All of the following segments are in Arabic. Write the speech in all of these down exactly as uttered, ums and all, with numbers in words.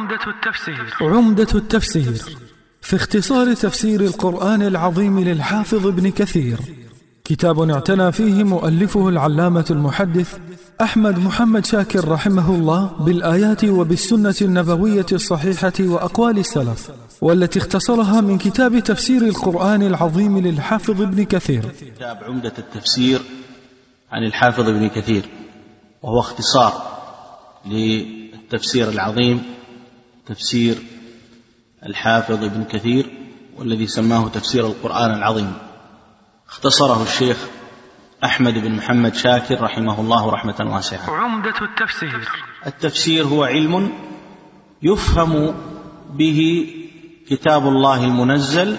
عمدة التفسير عمدة التفسير في اختصار تفسير القرآن العظيم للحافظ ابن كثير، كتاب اعتنى فيه مؤلفه العلامة المحدث أحمد محمد شاكر رحمه الله بالآيات وبالسنة النبوية الصحيحة وأقوال السلف، والتي اختصرها من كتاب تفسير القرآن العظيم للحافظ ابن كثير. كتاب عمدة التفسير عن الحافظ ابن كثير، وهو اختصار للتفسير العظيم تفسير الحافظ ابن كثير، والذي سماه تفسير القرآن العظيم. اختصره الشيخ أحمد بن محمد شاكر رحمه الله رحمة واسعة. عمدة التفسير التفسير هو علم يفهم به كتاب الله المنزل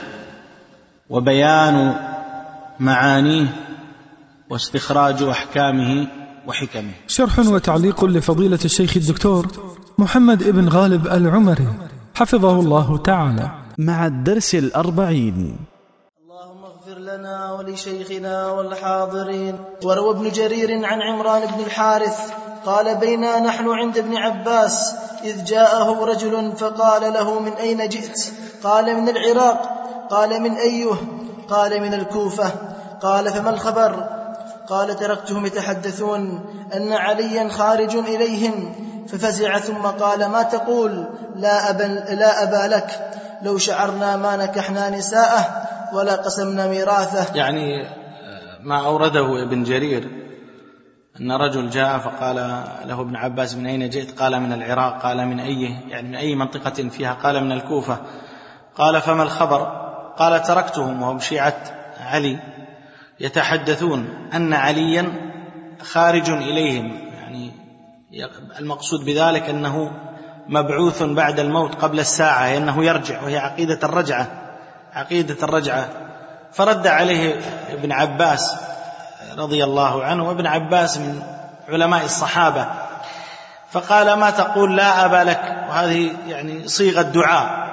وبيان معانيه واستخراج أحكامه وحكمه. شرح وتعليق لفضيلة الشيخ الدكتور محمد ابن غالب العمري حفظه الله تعالى، مع الدرس الأربعين. اللهم اغفر لنا ولشيخنا والحاضرين. وروى ابن جرير عن عمران بن الحارث قال: بينا نحن عند ابن عباس إذ جاءه رجل فقال له: من أين جئت؟ قال: من العراق. قال: من أيه؟ قال: من الكوفة. قال: فما الخبر؟ قال: تركتهم يتحدثون أن عليا خارج إليهم. ففزع ثم قال: ما تقول؟ لا أبا, لا أبا لك، لو شعرنا ما نكحنا نساءه ولا قسمنا ميراثه. يعني ما أورده ابن جرير أن رجل جاء فقال له ابن عباس: من أين جئت؟ قال: من العراق. قال: من أيه؟ يعني من أي منطقة فيها؟ قال: من الكوفة. قال: فما الخبر؟ قال: تركتهم وهم شيعة علي يتحدثون أن عليا خارج إليهم، يعني المقصود بذلك أنه مبعوث بعد الموت قبل الساعة، أنه يرجع، وهي عقيدة الرجعة عقيدة الرجعة. فرد عليه ابن عباس رضي الله عنه، وابن عباس من علماء الصحابة، فقال: ما تقول؟ لا أبا لك. وهذه يعني صيغة دعاء،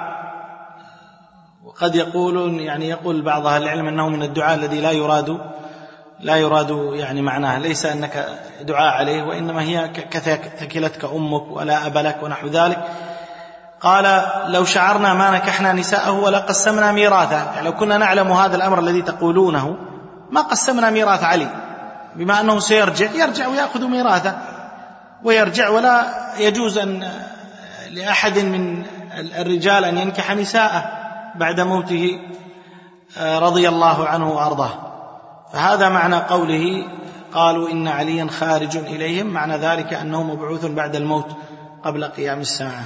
وقد يقولون يعني يقول بعض أهل العلم أنه من الدعاء الذي لا يراد لا يراد يعني معناه ليس أنك دعاء عليه، وإنما هي كثكلتك أمك ولا أبا لك ونحو ذلك. قال: لو شعرنا ما نكحنا نساءه ولا قسمنا ميراثه، يعني لو كنا نعلم هذا الأمر الذي تقولونه ما قسمنا ميراث علي، بما أنه سيرجع يرجع ويأخذ ميراثه ويرجع، ولا يجوز أن لأحد من الرجال أن ينكح نساءه بعد موته رضي الله عنه وأرضاه. فهذا معنى قوله قالوا إن عليا خارج إليهم، معنى ذلك أنه مبعوث بعد الموت قبل قيام الساعة.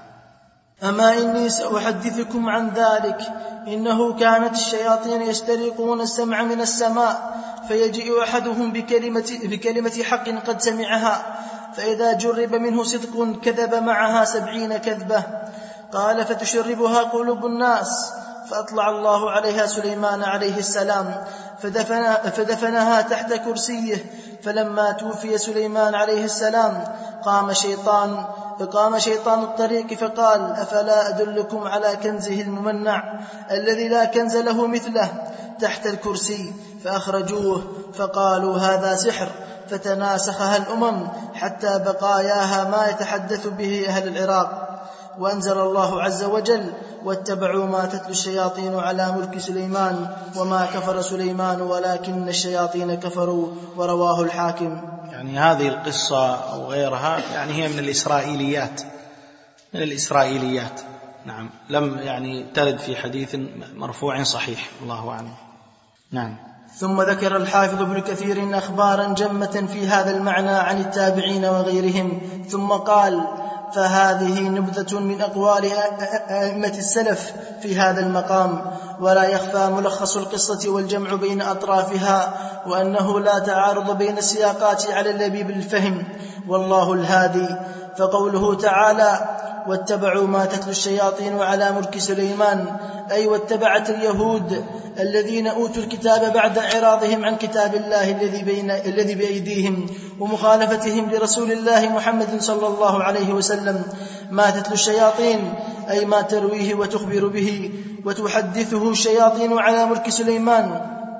أما إني سأحدثكم عن ذلك. إنه كانت الشياطين يسترقون السمع من السماء، فيجيء أحدهم بكلمة, بكلمة حق قد سمعها، فإذا جرب منه صدق كذب معها سبعين كذبة. قال: فتشربها قلوب الناس. فأطلع الله عليها سليمان عليه السلام فدفن فدفنها تحت كرسيه. فلما توفي سليمان عليه السلام قام شيطان فقام شيطان الطريق فقال: أفلا أدلكم على كنزه الممنع الذي لا كنز له مثله تحت الكرسي؟ فأخرجوه فقالوا: هذا سحر. فتناسخها الأمم حتى بقاياها ما يتحدث به أهل العراق. وأنزل الله عز وجل: واتبعوا ما تتلو الشياطين على ملك سليمان وما كفر سليمان ولكن الشياطين كفروا. ورواه الحاكم. يعني هذه القصة أو غيرها يعني هي من الإسرائيليات من الإسرائيليات نعم، لم يعني ترد في حديث مرفوع صحيح، الله أعلم. نعم. ثم ذكر الحافظ ابن كثير أخبارا جمة في هذا المعنى عن التابعين وغيرهم، ثم قال: فهذه نبذة من أقوال أئمة السلف في هذا المقام، ولا يخفى ملخص القصة والجمع بين أطرافها، وأنه لا تعارض بين السياقات على اللبيب الفهم، والله الهادي. فقوله تعالى: واتبعوا ما تتلو الشياطين على ملك سليمان، أي واتبعت اليهود الذين أوتوا الكتاب بعد إعراضهم عن كتاب الله الذي بين الذي بأيديهم ومخالفتهم لرسول الله محمد صلى الله عليه وسلم ما تتلو الشياطين، أي ما ترويه وتخبر به وتحدثه الشياطين على ملك سليمان،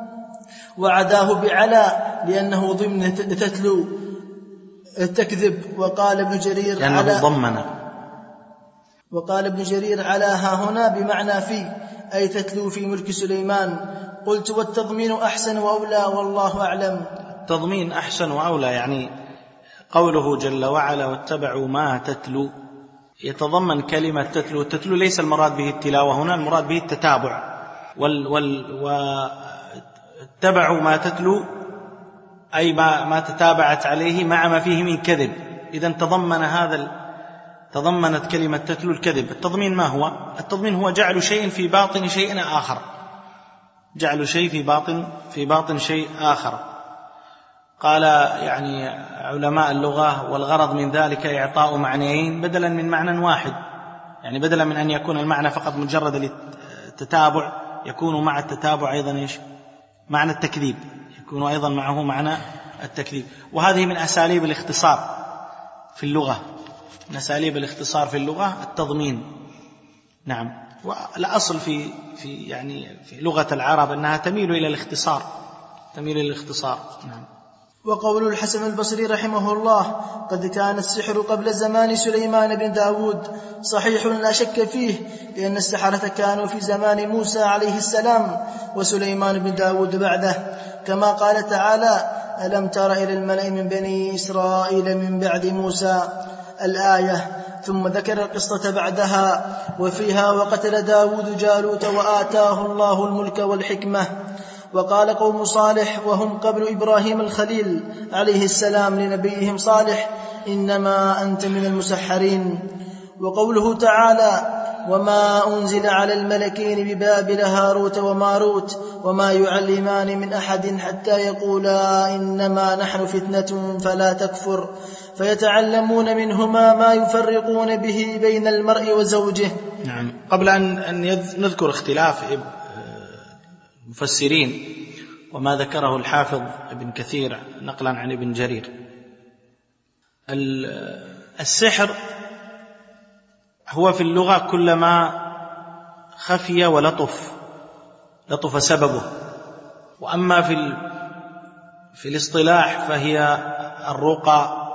وعداه بعلا لأنه ضمن تتلو تكذب. وقال ابن جرير لأنه ضمن وقال ابن جرير على ها هنا بمعنى في، أي تتلو في ملك سليمان. قلت والتضمين أحسن وأولى والله أعلم. التضمين أحسن وأولى، يعني قوله جل وعلا واتبعوا ما تتلو يتضمن كلمة تتلو. التتلو ليس المراد به التلاوة هنا، المراد به التتابع. وال وال واتبعوا ما تتلو أي ما, ما تتابعت عليه مع ما فيه من كذب. إذن تضمن هذا تضمنت كلمة تتلو الكذب. التضمين ما هو؟ التضمين هو جعل شيء في باطن شيء آخر، جعل شيء في باطن في باطن شيء آخر. قال يعني علماء اللغة والغرض من ذلك إعطاء معنيين بدلا من معنى واحد، يعني بدلا من أن يكون المعنى فقط مجرد التتابع يكون مع التتابع أيضا إيش؟ معنى التكذيب، يكون أيضا معه معنى التكذيب. وهذه من أساليب الاختصار في اللغة، من أساليب الاختصار في اللغة التضمين. نعم. والأصل في في يعني في لغة العرب أنها تميل إلى الاختصار، تميل إلى الاختصار. نعم. وقول الحسن البصري رحمه الله قد كان السحر قبل زمان سليمان بن داود صحيح لا شك فيه، لأن السحرة كانوا في زمان موسى عليه السلام وسليمان بن داود بعده، كما قال تعالى ألم تر إلى الملأ من بني إسرائيل من بعد موسى الآية، ثم ذكر القصة بعدها وفيها وقتل داود جالوت وآتاه الله الملك والحكمة. وقال قوم صالح وهم قبل إبراهيم الخليل عليه السلام لنبيهم صالح إنما أنت من المسحرين. وقوله تعالى وما أنزل على الملكين ببابل هاروت وماروت وما يعلمان من أحد حتى يقولا إنما نحن فتنة فلا تكفر فيتعلمون منهما ما يفرقون به بين المرء وزوجه. نعم. قبل أن نذكر اختلاف المفسرين وما ذكره الحافظ ابن كثير نقلا عن ابن جرير، السحر هو في اللغة كلما خفي ولطف لطف سببه، وأما في في الاصطلاح فهي الرقى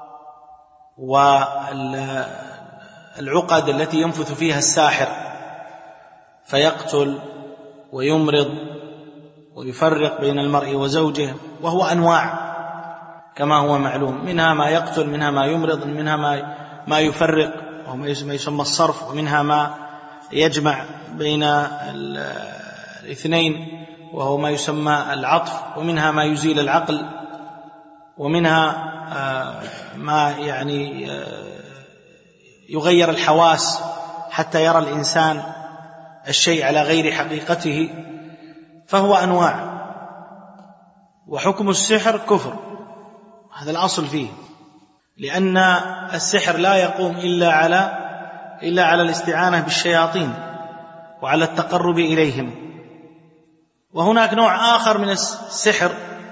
والعقد التي ينفث فيها الساحر فيقتل ويمرض ويفرق بين المرء وزوجه، وهو أنواع كما هو معلوم، منها ما يقتل، منها ما يمرض، منها ما ما يفرق وهو ما يسمى الصرف، ومنها ما يجمع بين الاثنين وهو ما يسمى العطف، ومنها ما يزيل العقل، ومنها ما يعني يغير الحواس حتى يرى الإنسان الشيء على غير حقيقته، فهو أنواع. وحكم السحر كفر، هذا الأصل فيه، لأن السحر لا يقوم إلا على إلا على الاستعانة بالشياطين وعلى التقرب إليهم. وهناك نوع آخر من السحر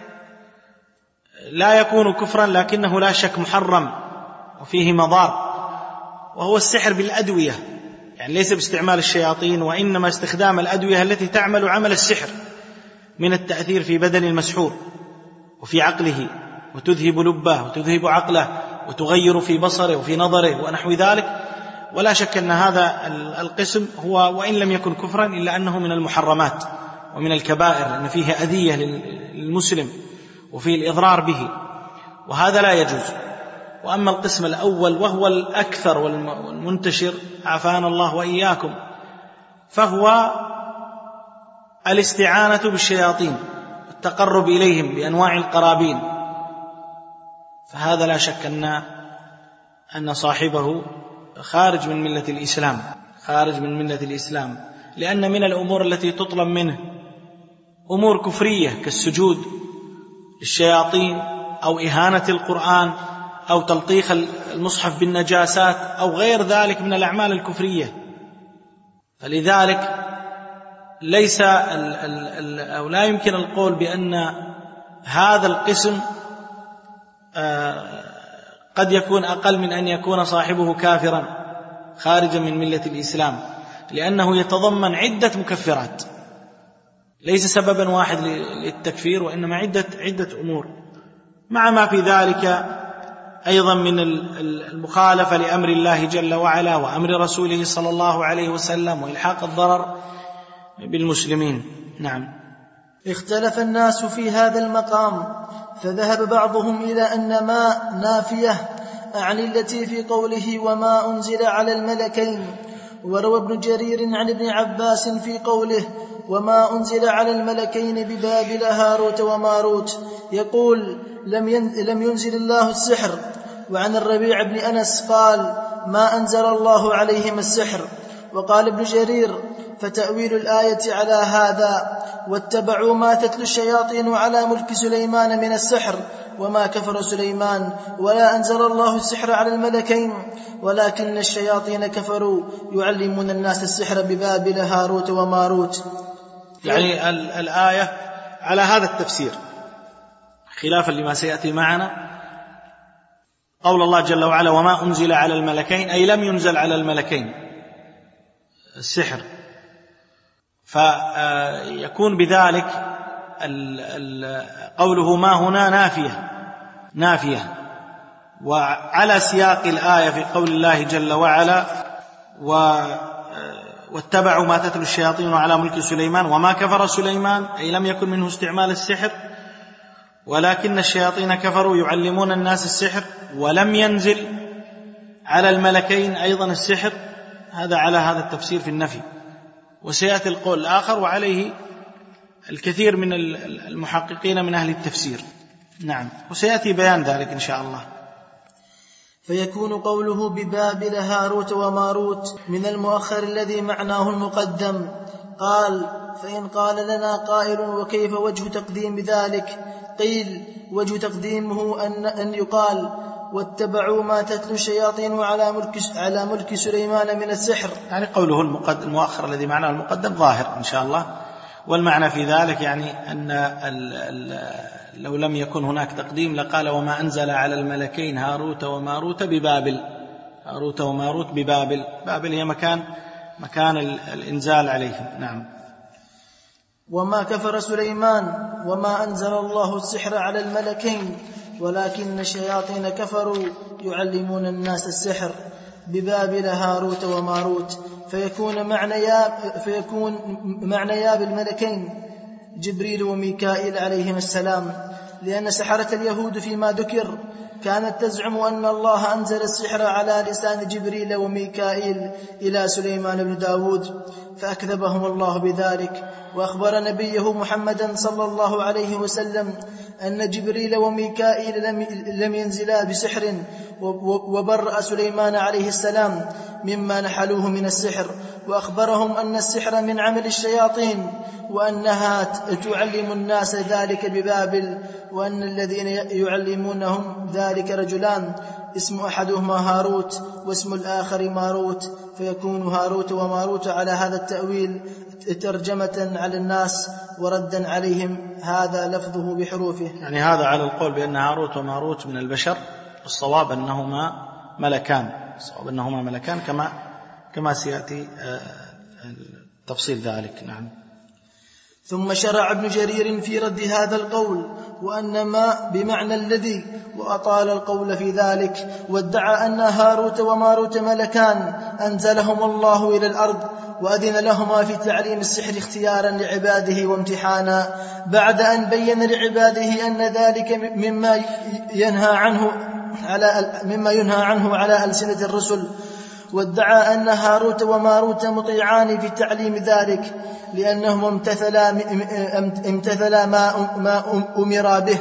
لا يكون كفرا لكنه لا شك محرم وفيه مضار، وهو السحر بالأدوية، يعني ليس باستعمال الشياطين وإنما استخدام الأدوية التي تعمل عمل السحر من التأثير في بدن المسحور وفي عقله، وتذهب لبه وتذهب عقله وتغير في بصره وفي نظره ونحو ذلك. ولا شك أن هذا القسم هو وإن لم يكن كفرا إلا أنه من المحرمات ومن الكبائر، لأن فيه أذية للمسلم وفيه الإضرار به، وهذا لا يجوز. وأما القسم الأول وهو الأكثر والمنتشر عافانا الله وإياكم، فهو الاستعانة بالشياطين والتقرب إليهم بأنواع القرابين، فهذا لا شك أن أن صاحبه خارج من ملة الإسلام، خارج من ملة الإسلام، لأن من الأمور التي تطلب منه أمور كفرية كالسجود للشياطين أو إهانة القرآن أو تلطيخ المصحف بالنجاسات أو غير ذلك من الأعمال الكفرية. فلذلك ليس ال ال أو لا يمكن القول بأن هذا القسم قد يكون أقل من أن يكون صاحبه كافرا خارجا من ملة الإسلام، لأنه يتضمن عدة مكفرات، ليس سببا واحد للتكفير وإنما عدة عدة أمور، مع ما في ذلك أيضا من المخالفة لأمر الله جل وعلا وأمر رسوله صلى الله عليه وسلم وإلحاق الضرر بالمسلمين. نعم. اختلف الناس في هذا المقام، فذهب بعضهم إلى أن ما نافية عن التي في قوله وما أنزل على الملكين. وروى ابن جرير عن ابن عباس في قوله وما أنزل على الملكين ببابل هاروت وماروت يقول لم ينزل الله السحر. وعن الربيع بن أنس قال ما أنزل الله عليهم السحر. وقال ابن جرير فتأويل الآية على هذا واتبعوا ما تتلو الشياطين على ملك سليمان من السحر وما كفر سليمان ولا أنزل الله السحر على الملكين ولكن الشياطين كفروا يعلمون الناس السحر ببابل هاروت وماروت. يعني الآية على هذا التفسير خلافا لما سيأتي معنا. قول الله جل وعلا وما أنزل على الملكين أي لم ينزل على الملكين السحر، فيكون بذلك قوله ما هنا نافية نافية وعلى سياق الآية في قول الله جل وعلا واتبعوا ما تتلو الشياطين على ملك سليمان وما كفر سليمان أي لم يكن منه استعمال السحر ولكن الشياطين كفروا يعلمون الناس السحر ولم ينزل على الملكين أيضا السحر. هذا على هذا التفسير في النفي. وسيأتي القول الآخر وعليه الكثير من المحققين من أهل التفسير. نعم. وسيأتي بيان ذلك إن شاء الله. فيكون قوله ببابل هاروت وماروت من المؤخر الذي معناه المقدم. قال فإن قال لنا قائل وكيف وجه تقديم ذلك؟ قيل وجه تقديمه أن, أن يقال واتبعوا ما تتلو الشياطين على ملك, على ملك سليمان من السحر. يعني قوله المؤخر الذي معناه المقدم ظاهر إن شاء الله. والمعنى في ذلك يعني أن ال ال لو لم يكن هناك تقديم لقال وما أنزل على الملكين هاروت وماروت ببابل. هاروت وماروت ببابل. بابل هي مكان مكان الإنزال عليهم. نعم. وما كفر سليمان وما أنزل الله السحر على الملكين ولكن الشياطين كفروا يعلمون الناس السحر ببابل هاروت وماروت. فيكون معنيا فيكون معنيا بالملكين جبريل وميكائيل عليهم السلام، لأن سحرة اليهود فيما ذكر كانت تزعم أن الله أنزل السحر على لسان جبريل وميكائيل إلى سليمان بن داود، فأكذبهم الله بذلك. وأخبر نبيه محمدا صلى الله عليه وسلم أن جبريل وميكائيل لم, لم ينزلا بسحر، وبرأ سليمان عليه السلام مما نحلوه من السحر، وأخبرهم أن السحر من عمل الشياطين وأنها تعلم الناس ذلك ببابل، وأن الذين يعلمونهم ذلك رجلان اسم أحدهما هاروت واسم الآخر ماروت، فيكون هاروت وماروت على هذا التأويل ترجمة على الناس وردا عليهم، هذا لفظه بحروفه. يعني هذا على القول بأن هاروت وماروت من البشر، الصواب أنهما ملكان، الصواب أنهما ملكان كما كما سيأتي تفصيل ذلك. نعم. ثم شرع ابن جرير في رد هذا القول وأن ما بمعنى الذي، وأطال القول في ذلك، وادعى أن هاروت وماروت ملكان أنزلهم الله إلى الأرض وأذن لهما في تعليم السحر اختيارا لعباده وامتحانا، بعد أن بين لعباده أن ذلك مما ينهى عنه على مما ينهى عنه على ألسنة الرسل. وادعى أن هاروت وماروت مطيعان في تعليم ذلك لأنهم امتثلا امتثلا ما ما أمر به،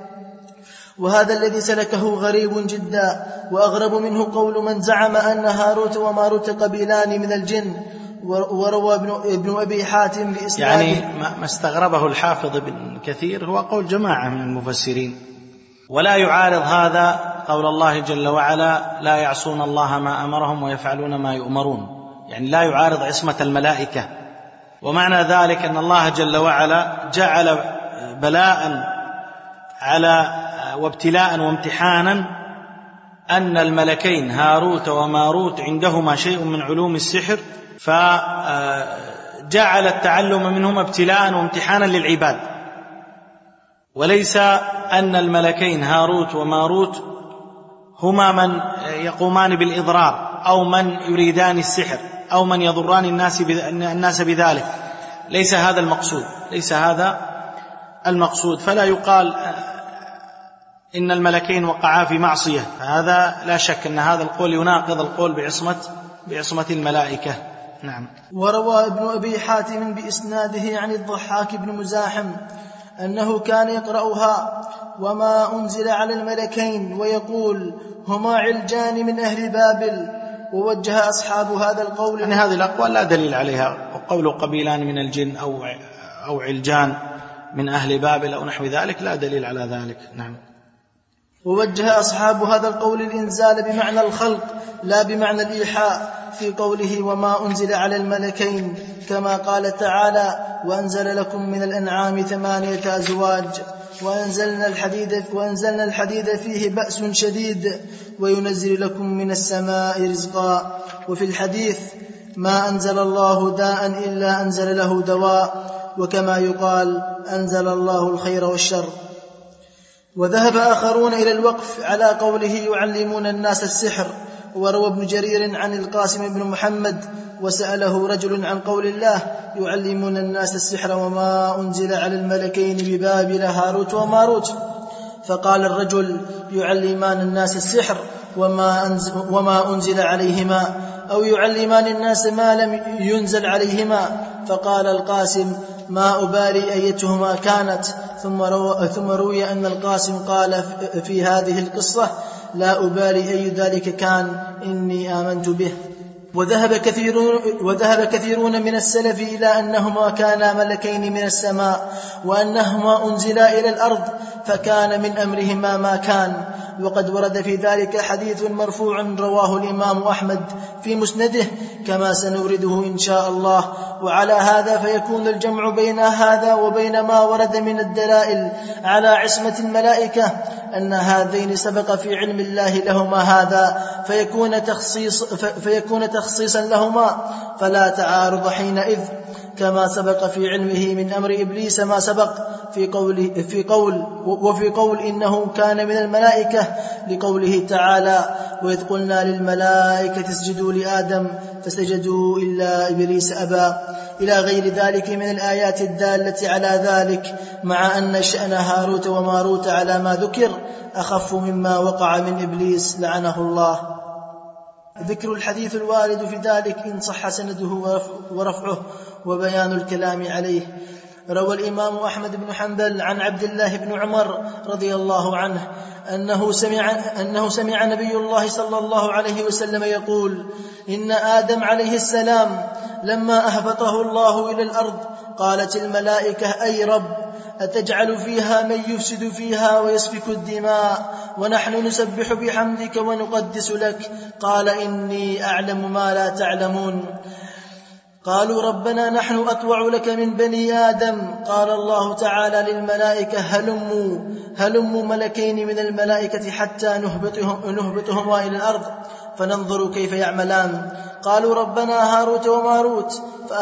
وهذا الذي سلكه غريب جدا. وأغرب منه قول من زعم أن هاروت وماروت قبيلان من الجن، وروى ابن أبي حاتم بإسناده. يعني ما استغربه الحافظ ابن كثير هو قول جماعة من المفسرين، ولا يعارض هذا قول الله جل وعلا لا يعصون الله ما أمرهم ويفعلون ما يؤمرون، يعني لا يعارض عصمة الملائكة. ومعنى ذلك أن الله جل وعلا جعل بلاء على وابتلاء وامتحانا أن الملكين هاروت وماروت عندهما شيء من علوم السحر، فجعل التعلم منهما ابتلاء وامتحانا للعباد، وليس أن الملكين هاروت وماروت هما من يقومان بالإضرار أو من يريدان السحر أو من يضران الناس الناس بذلك. ليس هذا المقصود، ليس هذا المقصود. فلا يقال إن الملكين وقعا في معصية، فهذا لا شك أن هذا القول يناقض القول بعصمة بعصمة الملائكة. نعم. وروى ابن أبي حاتم بإسناده عن الضحاك بن مزاحم أنه كان يقرأها وما أنزل على الملكين ويقول هما علجان من أهل بابل. ووجه أصحاب هذا القول أن هذه الأقوال لا دليل عليها، وقول قبيلان من الجن أو أو علجان من أهل بابل أو نحو ذلك لا دليل على ذلك. نعم. ووجه أصحاب هذا القول الإنزال بمعنى الخلق لا بمعنى الإيحاء في قوله وما أنزل على الملكين، كما قال تعالى وأنزل لكم من الأنعام ثمانية أزواج وأنزلنا الحديد, وأنزلنا الحديد فيه بأس شديد وينزل لكم من السماء رزقا. وفي الحديث ما أنزل الله داء إلا أنزل له دواء، وكما يقال أنزل الله الخير والشر. وذهب آخرون إلى الوقف على قوله يعلمون الناس السحر. وروى ابن جرير عن القاسم بن محمد وسأله رجل عن قول الله يعلمون الناس السحر وما أنزل على الملكين ببابل هاروت وماروت، فقال الرجل يعلمان الناس السحر وما أنزل, وما أنزل عليهما، أو يعلمان الناس ما لم ينزل عليهما. فقال القاسم ما أبالي أيتهما كانت. ثم, رو ثم روي أن القاسم قال في هذه القصة لا أبالي أي ذلك كان إني آمنت به. وذهب كثيرون, وذهب كثيرون من السلف إلى أنهما كانا ملكين من السماء وأنهما أنزلا إلى الأرض فكان من أمرهما ما كان. وقد ورد في ذلك حديث مرفوع رواه الإمام أحمد في مسنده كما سنورده إن شاء الله. وعلى هذا فيكون الجمع بين هذا وبين ما ورد من الدلائل على عصمة الملائكة أن هذين سبق في علم الله لهما هذا فيكون, تخصيص فيكون تخصيصا لهما، فلا تعارض حينئذ، كما سبق في علمه من أمر إبليس ما سبق في قول, في قول وفي قول إنه كان من الملائكة لقوله تعالى وإذ قلنا للملائكة اسجدوا لآدم فسجدوا إلا إبليس أبى، إلى غير ذلك من الآيات الدالة على ذلك، مع أن شأن هاروت وماروت على ما ذكر أخف مما وقع من إبليس لعنه الله. ذكر الحديث الوارد في ذلك إن صح سنده ورفعه وبيان الكلام عليه. روى الإمام أحمد بن حنبل عن عبد الله بن عمر رضي الله عنه أنه سمع, أنه سمع نبي الله صلى الله عليه وسلم يقول إن آدم عليه السلام لما أهبطه الله إلى الأرض قالت الملائكة أي رب أتجعل فيها من يفسد فيها ويسفك الدماء ونحن نسبح بحمدك ونقدس لك؟ قال إني أعلم ما لا تعلمون. قالوا ربنا نحن أطوع لك من بني آدم. قال الله تعالى للملائكة هلموا هلموا ملكين من الملائكة حتى نهبطهم نهبطهما إلى الأرض فننظر كيف يعملان. قالوا ربنا هاروت وماروت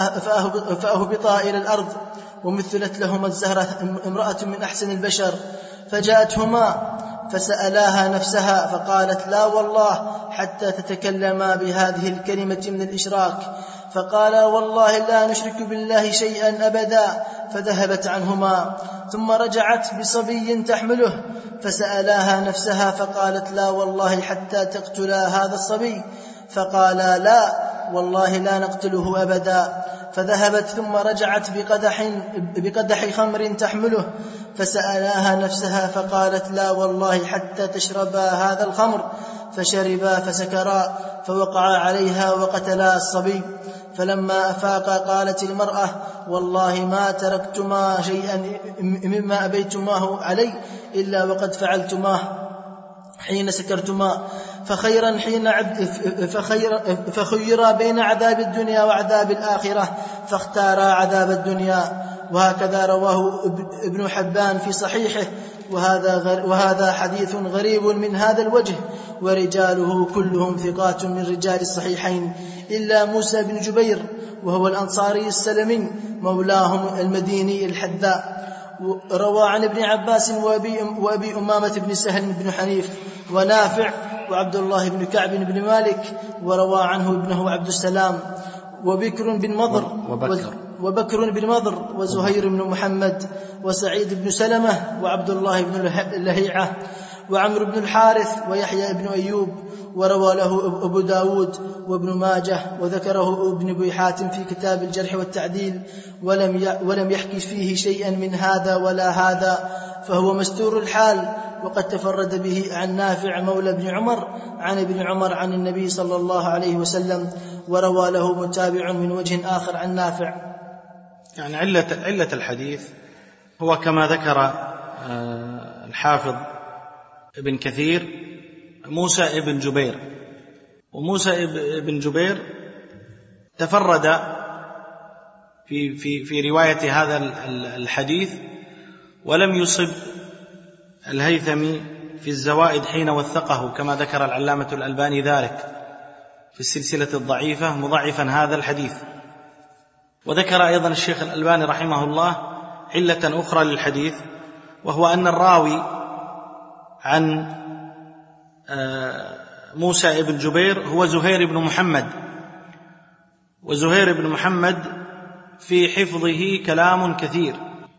فأهبطا إلى الأرض. ومثلت لهما الزهرة امرأة من أحسن البشر فجاءتهما فسألاها نفسها فقالت لا والله حتى تتكلما بهذه الكلمة من الإشراك. فقال والله لا نشرك بالله شيئا أبدا. فذهبت عنهما ثم رجعت بصبي تحمله فسألاها نفسها فقالت لا والله حتى تقتلا هذا الصبي. فقالا لا والله لا نقتله أبدا. فذهبت ثم رجعت بقدح, بقدح خمر تحمله فسألاها نفسها فقالت لا والله حتى تشربا هذا الخمر. فشربا فسكرا فوقع عليها وقتلا الصبي. فلما أفاقا قالت المرأة والله ما تركتما شيئا مما أبيتماه علي إلا وقد فعلتماه حين سكرتما. فخيرا حين عد فخير فخيرا بين عذاب الدنيا وعذاب الآخرة فاختارا عذاب الدنيا. وهكذا رواه ابن حبان في صحيحه. وهذا, وهذا حديث غريب من هذا الوجه ورجاله كلهم ثقات من رجال الصحيحين إلا موسى بن جبير وهو الأنصاري السلمي مولاهم المديني الحذاء. روى عن ابن عباس وأبي, وأبي أمامة بن سهل بن حنيف ونافع وعبد الله بن كعب بن مالك وروى عنه ابنه عبد السلام وبكر بن مضر وبكر, وبكر بن مضر وزهير بن محمد وسعيد بن سلمة وعبد الله بن لهيعة وعمر بن الحارث ويحيى بن أيوب وروى له أبو داود وابن ماجه وذكره ابن أبي حاتم في كتاب الجرح والتعديل ولم ولم يحكي فيه شيئا من هذا ولا هذا فهو مستور الحال. وقد تفرد به عن نافع مولى بن عمر عن ابن عمر عن النبي صلى الله عليه وسلم وروى له متابع من وجه آخر عن نافع. يعني علة, علة الحديث هو كما ذكر الحافظ ابن كثير موسى ابن جبير، وموسى ابن جبير تفرد في, في, في رواية هذا الحديث ولم يصب الهيثمي في الزوائد حين وثقه كما ذكر العلامة الألباني ذلك في السلسلة الضعيفة مضاعفا هذا الحديث. وذكر أيضا الشيخ الألباني رحمه الله علة أخرى للحديث، وهو أن الراوي عن موسى ابن جبير هو زهير بن محمد، وزهير بن محمد في حفظه كلام كثير،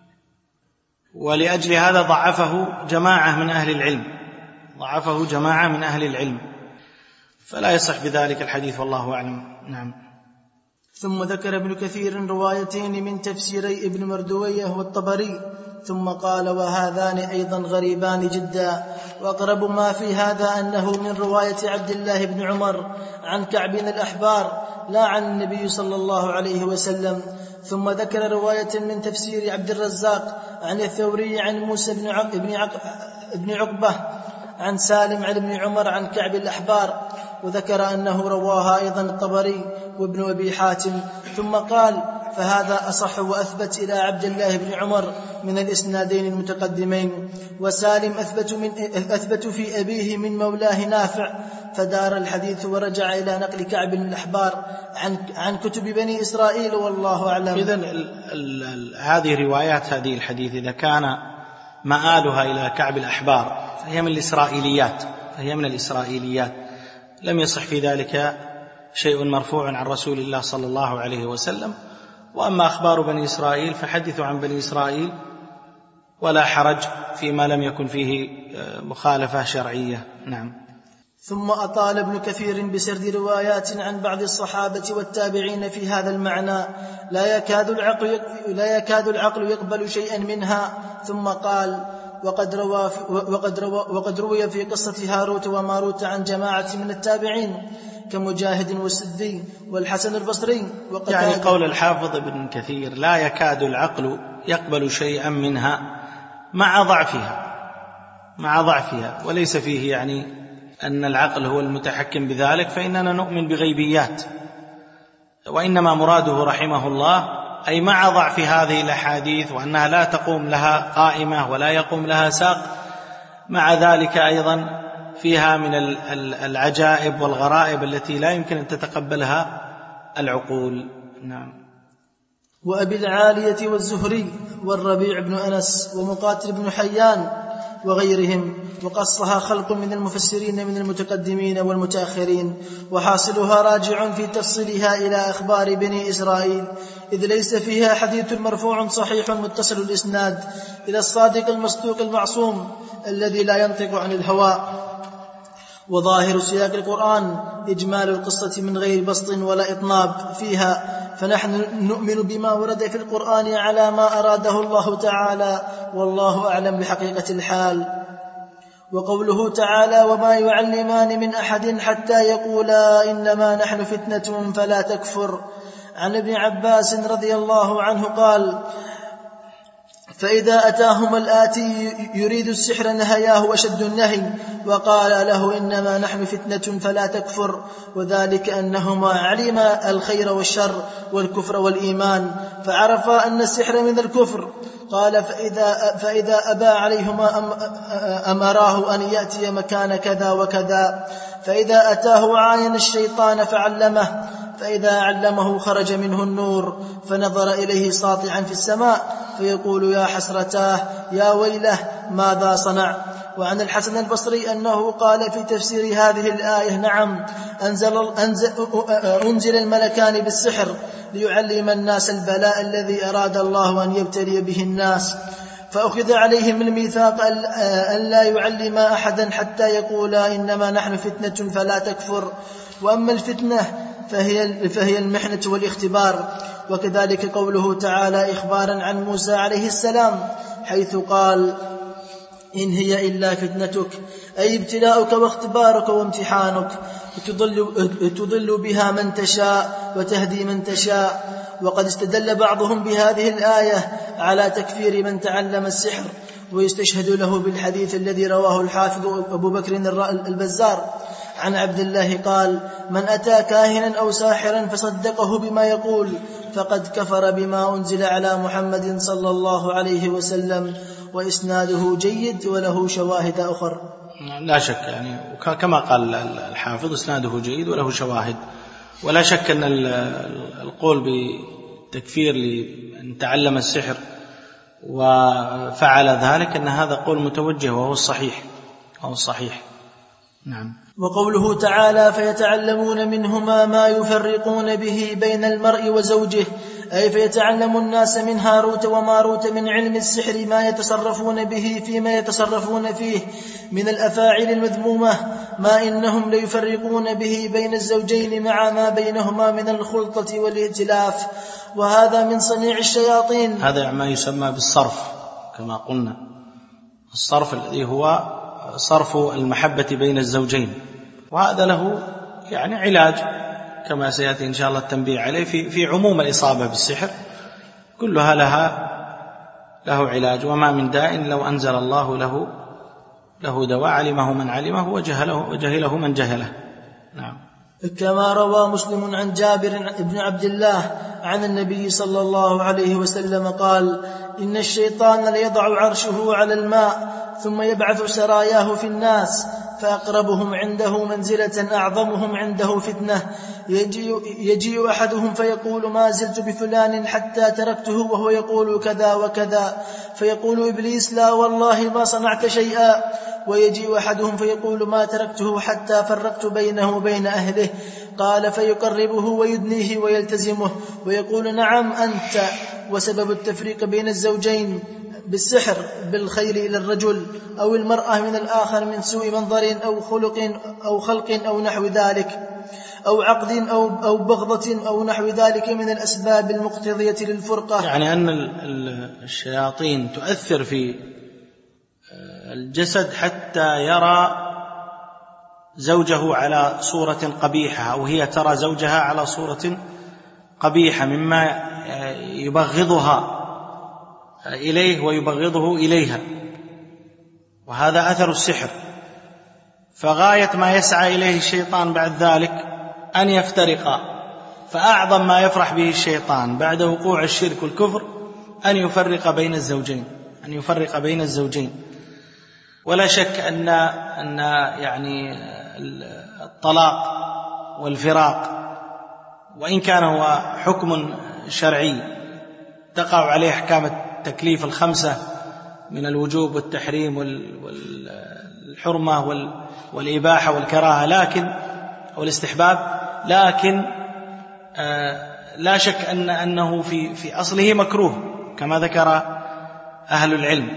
ولأجل هذا ضعفه جماعة من أهل العلم ضعفه جماعة من أهل العلم فلا يصح بذلك الحديث والله أعلم. نعم. ثم ذكر ابن كثير روايتين من تفسيري ابن مردويه والطبري، ثم قال وهذان أيضا غريبان جدا، وأقرب ما في هذا أنه من رواية عبد الله بن عمر عن كعب الأحبار لا عن النبي صلى الله عليه وسلم. ثم ذكر رواية من تفسير عبد الرزاق عن الثوري عن موسى بن بن عقبة عن سالم عن ابن عمر عن كعب الأحبار، وذكر أنه رواها أيضا الطبري وابن أبي حاتم. ثم قال فهذا أصح وأثبت إلى عبد الله بن عمر من الإسنادين المتقدمين، وسالم أثبت, من أثبت في أبيه من مولاه نافع، فدار الحديث ورجع إلى نقل كعب الأحبار عن, عن كتب بني إسرائيل والله أعلم. إذن هذه روايات هذه الحديث إذا كان مآلها إلى كعب الأحبار فهي من الإسرائيليات فهي من الإسرائيليات لم يصح في ذلك شيء مرفوع عن رسول الله صلى الله عليه وسلم. وأما أخبار بني إسرائيل فحدثوا عن بني إسرائيل ولا حرج فيما لم يكن فيه مخالفة شرعية. نعم. ثم أطال ابن كثير بسرد روايات عن بعض الصحابة والتابعين في هذا المعنى لا يكاد العقل, لا يكاد العقل يقبل شيئا منها. ثم قال وقد روى, وقد روى, وقد روي في قصة هاروت وماروت عن جماعة من التابعين كمجاهد والسدي والحسن البصري. يعني قول الحافظ ابن كثير لا يكاد العقل يقبل شيئا منها مع ضعفها مع ضعفها وليس فيه يعني أن العقل هو المتحكم بذلك، فإننا نؤمن بغيبيات، وإنما مراده رحمه الله أي مع ضعف هذه الأحاديث وأنها لا تقوم لها قائمة ولا يقوم لها ساق، مع ذلك أيضا فيها من العجائب والغرائب التي لا يمكن أن تتقبلها العقول. نعم. وأبي العالية والزهري والربيع بن أنس ومقاتل بن حيان وغيرهم، وقصها خلق من المفسرين من المتقدمين والمتأخرين، وحاصلها راجع في تفصيلها إلى أخبار بني إسرائيل، إذ ليس فيها حديث مرفوع صحيح متصل الإسناد إلى الصادق المصدوق المعصوم الذي لا ينطق عن الهوى. وظاهر سياق القرآن إجمال القصة من غير بسط ولا إطناب فيها، فنحن نؤمن بما ورد في القرآن على ما أراده الله تعالى، والله أعلم بحقيقة الحال. وقوله تعالى وما يعلمان من أحد حتى يقولا إنما نحن فتنة فلا تكفر، عن ابن عباس رضي الله عنه قال فإذا أتاهما الآتي يريد السحر نهياه أشد النهي وقال له إنما نحن فتنة فلا تكفر، وذلك أنهما علما الخير والشر والكفر والإيمان فعرفا أن السحر من الكفر. قال فإذا, فإذا أبى عليهما أم أمراه أن يأتي مكان كذا وكذا، فإذا أتاه عاين الشيطان فعلمه، فإذا علمه خرج منه النور، فنظر إليه ساطعا في السماء فيقول يا حسرتاه يا ويله ماذا صنع، وعن الحسن البصري أنه قال في تفسير هذه الآية: نعم، أنزل, أنزل, أنزل الملكان بالسحر ليعلم الناس البلاء الذي أراد الله أن يبتلي به الناس، فأخذ عليهم الميثاق أن لا يعلم أحدا حتى يقولا إنما نحن فتنة فلا تكفر. وأما الفتنة فهي, فهي المحنة والاختبار. وكذلك قوله تعالى إخبارا عن موسى عليه السلام حيث قال: إن هي إلا فتنتك، أي ابتلاؤك واختبارك وامتحانك، تضل, تضل بها من تشاء وتهدي من تشاء. وقد استدل بعضهم بهذه الآية على تكفير من تعلم السحر، ويستشهد له بالحديث الذي رواه الحافظ أبو بكر البزار عن عبد الله قال: من أتى كاهنا أو ساحرا فصدقه بما يقول فقد كفر بما أنزل على محمد صلى الله عليه وسلم. وإسناده جيد وله شواهد أخر. لا شك، يعني كما قال الحافظ إسناده جيد وله شواهد، ولا شك أن القول بتكفير لمن تعلم السحر وفعل ذلك أن هذا قول متوجه وهو الصحيح وهو الصحيح. نعم. وقوله تعالى: فيتعلمون منهما ما يفرقون به بين المرء وزوجه، أي فيتعلم الناس من هاروت وماروت من علم السحر ما يتصرفون به فيما يتصرفون فيه من الأفاعل المذمومة، ما إنهم ليفرقون به بين الزوجين مع ما بينهما من الخلطة والائتلاف، وهذا من صنيع الشياطين. هذا ما يسمى بالصرف كما قلنا، الصرف الذي هو صرف المحبة بين الزوجين، وهذا له يعني علاج كما سيأتي إن شاء الله التنبيه عليه في, في عموم الإصابة بالسحر، كلها لها له علاج، وما من داء لو أنزل الله له له دواء علمه من علمه وجهله, وجهله من جهله. نعم. كما روى مسلم عن جابر بن عبد الله عن النبي صلى الله عليه وسلم قال: إن الشيطان ليضع عرشه على الماء ثم يبعث سراياه في الناس، فأقربهم عنده منزلة أعظمهم عنده فتنة، يجيء, يجيء أحدهم فيقول: ما زلت بفلان حتى تركته وهو يقول كذا وكذا، فيقول إبليس: لا والله ما صنعت شيئا. ويجيء أحدهم فيقول: ما تركته حتى فرقت بينه وبين أهله. قال: فيقربه ويدنيه ويلتزمه ويقول: نعم أنت. وسبب التفريق بين الزوجين بالسحر بالخير إلى الرجل أو المرأة من الآخر من سوء منظر أو خلق أو خلق أو نحو ذلك، أو عقد أو, أو بغضة أو نحو ذلك من الأسباب المقتضية للفرقة. يعني أن الشياطين تؤثر في الجسد حتى يرى زوجه على صورة قبيحة، أو هي ترى زوجها على صورة قبيحة مما يبغضها إليه ويبغضه إليها، وهذا أثر السحر. فغاية ما يسعى إليه الشيطان بعد ذلك أن يفترقا، فأعظم ما يفرح به الشيطان بعد وقوع الشرك والكفر أن يفرق بين الزوجين أن يفرق بين الزوجين. ولا شك أن أن يعني الطلاق والفراق وإن كان هو حكم شرعي تقع عليه أحكام التكليف الخمسة من الوجوب والتحريم والحرمة والإباحة والكراهة لكن أو الاستحباب، لكن لا شك أن أنه في في أصله مكروه كما ذكر أهل العلم.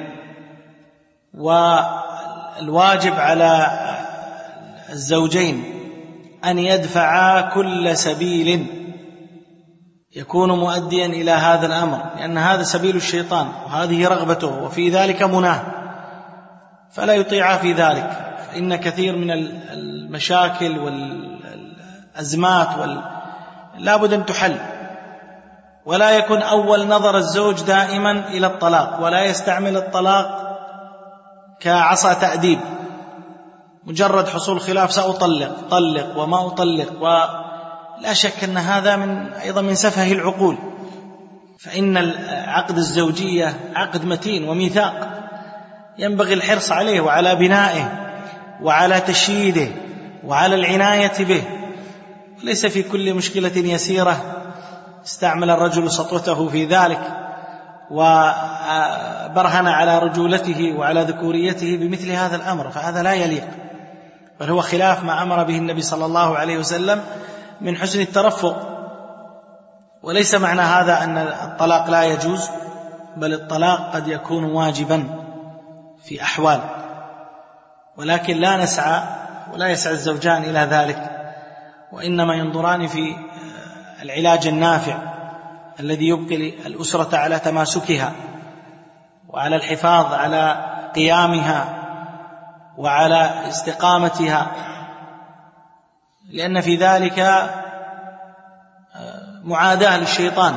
والواجب على الزوجين أن يدفعا كل سبيل يكون مؤديا إلى هذا الأمر، لأن هذا سبيل الشيطان وهذه رغبته وفي ذلك مناه، فلا يطيعا في ذلك. فإن كثير من المشاكل والأزمات وال... لا بد أن تحل، ولا يكون أول نظر الزوج دائما إلى الطلاق، ولا يستعمل الطلاق كعصا تأديب، مجرد حصول خلاف سأطلق طلق وما أطلق، ولا شك أن هذا من أيضا من سفه العقول. فإن عقد الزوجية عقد متين وميثاق ينبغي الحرص عليه وعلى بنائه وعلى تشييده وعلى العناية به، ليس في كل مشكلة يسيرة استعمل الرجل سطوته في ذلك وبرهن على رجولته وعلى ذكوريته بمثل هذا الأمر، فهذا لا يليق، بل هو خلاف ما أمر به النبي صلى الله عليه وسلم من حسن الترفق. وليس معنى هذا أن الطلاق لا يجوز، بل الطلاق قد يكون واجبا في أحوال، ولكن لا نسعى ولا يسعى الزوجان إلى ذلك، وإنما ينظران في العلاج النافع الذي يبقي الأسرة على تماسكها وعلى الحفاظ على قيامها وعلى استقامتها، لأن في ذلك معاداة للشيطان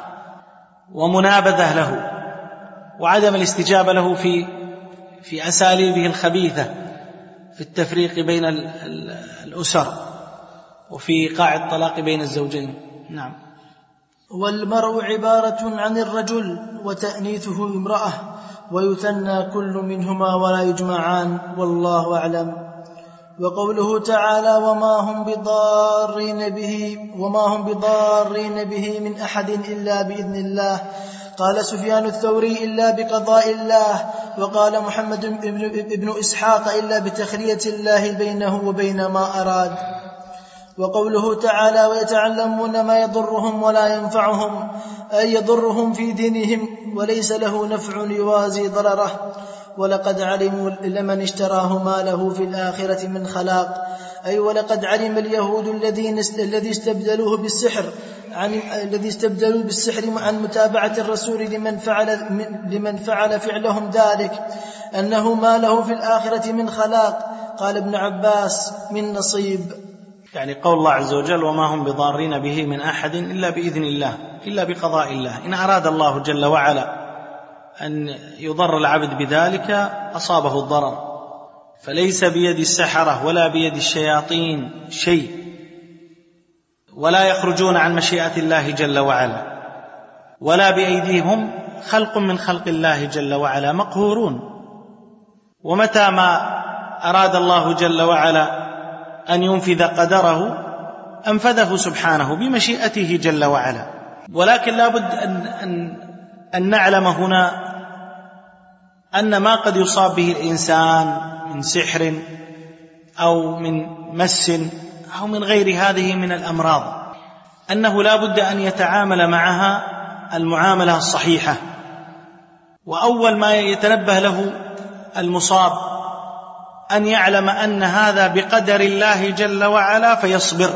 ومنابذة له وعدم الاستجابة له في في أساليبه الخبيثة في التفريق بين الأسر وفي إيقاع الطلاق بين الزوجين. نعم. والمرء عبارة عن الرجل وتأنيثه امرأة، ويثنى كل منهما ولا يجمعان، والله أعلم. وقوله تعالى وما هم بضارين به وما هم بضارين به من أحد إلا بإذن الله، قال سفيان الثوري إلا بقضاء الله، وقال محمد بن إسحاق إلا بتخلية الله بينه وبين ما أراد. وقوله تعالى ويتعلمون ما يضرهم ولا ينفعهم، أي يضرهم في دينهم وليس له نفع يوازي ضرره، ولقد علموا لمن اشتراه ما له في الآخرة من خلاق، أي ولقد علم اليهود الذين الذي استبدلوه بالسحر عن الذي استبدلوا بالسحر عن متابعة الرسول لمن فعل لمن فعل فعلهم ذلك أنه ما له في الآخرة من خلاق. قال ابن عباس من نصيب، يعني قول الله عز وجل وما هم بضارين به من أحد إلا بإذن الله، إلا بقضاء الله. إن أراد الله جل وعلا أن يضر العبد بذلك أصابه الضرر، فليس بيد السحرة ولا بيد الشياطين شيء، ولا يخرجون عن مشيئة الله جل وعلا، ولا بأيديهم خلق من خلق الله جل وعلا، مقهورون. ومتى ما أراد الله جل وعلا أن ينفذ قدره أنفذه سبحانه بمشيئته جل وعلا. ولكن لا بد أن, أن, أن نعلم هنا أن ما قد يصاب به الإنسان من سحر أو من مس أو من غير هذه من الأمراض، أنه لا بد أن يتعامل معها المعاملة الصحيحة. وأول ما يتنبه له المصاب أن يعلم أن هذا بقدر الله جل وعلا، فيصبر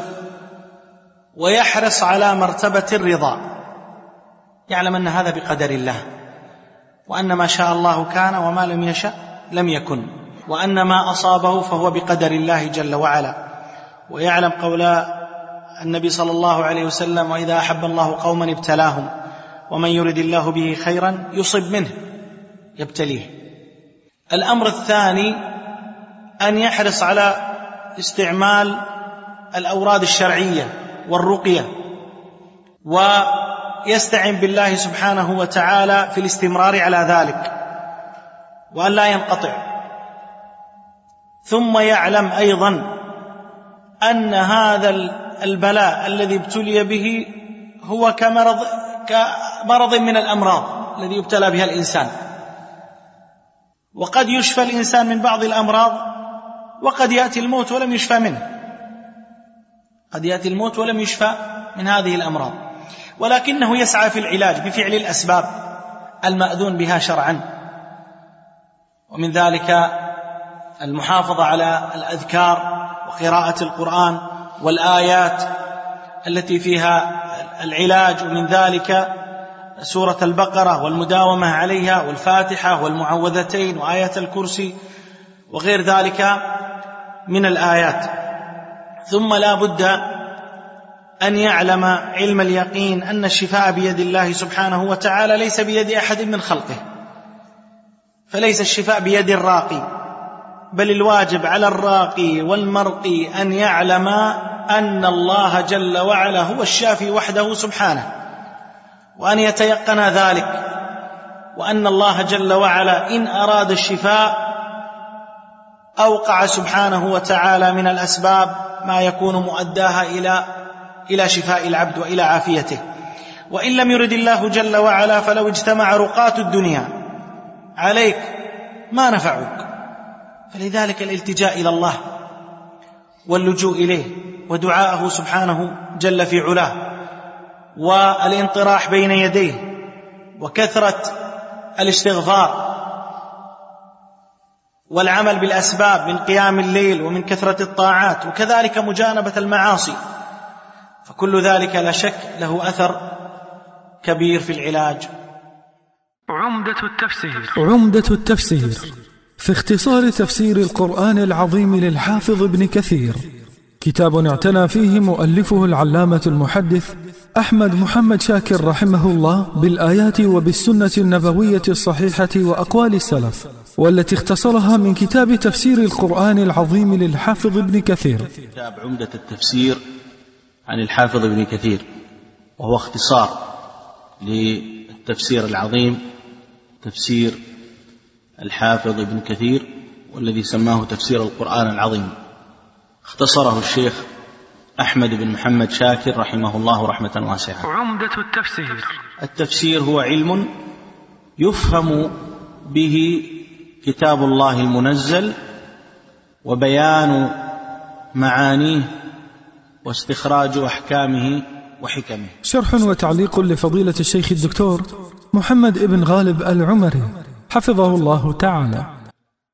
ويحرص على مرتبة الرضا، يعلم أن هذا بقدر الله، وأن ما شاء الله كان وما لم يشأ لم يكن، وأن ما أصابه فهو بقدر الله جل وعلا. ويعلم قول النبي صلى الله عليه وسلم وإذا أحب الله قوما ابتلاهم ومن يرد الله به خيرا يصب منه، يبتليه. الأمر الثاني أن يحرص على استعمال الأوراد الشرعية والرقية، ويستعين بالله سبحانه وتعالى في الاستمرار على ذلك وأن لا ينقطع. ثم يعلم أيضا أن هذا البلاء الذي ابتلي به هو كمرض, كمرض من الأمراض الذي يبتلى بها الإنسان، وقد يشفى الإنسان من بعض الأمراض وقد يأتي الموت ولم يشفى منه، قد يأتي الموت ولم يشفى من هذه الأمراض، ولكنه يسعى في العلاج بفعل الأسباب المأذون بها شرعا، ومن ذلك المحافظة على الأذكار وقراءة القرآن والآيات التي فيها العلاج، ومن ذلك سورة البقرة والمداومة عليها والفاتحة والمعوذتين وآية الكرسي وغير ذلك من الآيات. ثم لا بد أن يعلم علم اليقين أن الشفاء بيد الله سبحانه وتعالى ليس بيد أحد من خلقه، فليس الشفاء بيد الراقي، بل الواجب على الراقي والمرقي أن يعلم أن الله جل وعلا هو الشافي وحده سبحانه، وأن يتيقن ذلك، وأن الله جل وعلا إن أراد الشفاء أوقع سبحانه وتعالى من الأسباب ما يكون مؤداها إلى إلى شفاء العبد وإلى عافيته. وإن لم يرد الله جل وعلا فلو اجتمع رقاة الدنيا عليك ما نفعوك. فلذلك الالتجاء إلى الله واللجوء إليه ودعاءه سبحانه جل في علاه والانطراح بين يديه وكثرة الاستغفار والعمل بالأسباب من قيام الليل ومن كثرة الطاعات وكذلك مجانبة المعاصي، فكل ذلك لا شك له أثر كبير في العلاج. عمدة التفسير عمدة التفسير في اختصار تفسير القرآن العظيم للحافظ ابن كثير، كتاب اعتنى فيه مؤلفه العلامة المحدث أحمد محمد شاكر رحمه الله بالآيات وبالسنة النبوية الصحيحة وأقوال السلف، والتي اختصرها من كتاب تفسير القرآن العظيم للحافظ ابن كثير. كتاب عمدة التفسير عن الحافظ ابن كثير، وهو اختصار للتفسير العظيم تفسير الحافظ ابن كثير، والذي سماه تفسير القرآن العظيم. اختصره الشيخ أحمد بن محمد شاكر رحمه الله رحمة واسعة. عمدة التفسير التفسير هو علم يفهم به كتاب الله المنزل وبيان معانيه واستخراج أحكامه وحكمه. شرح وتعليق لفضيلة الشيخ الدكتور محمد ابن غالب العمري حفظه الله تعالى.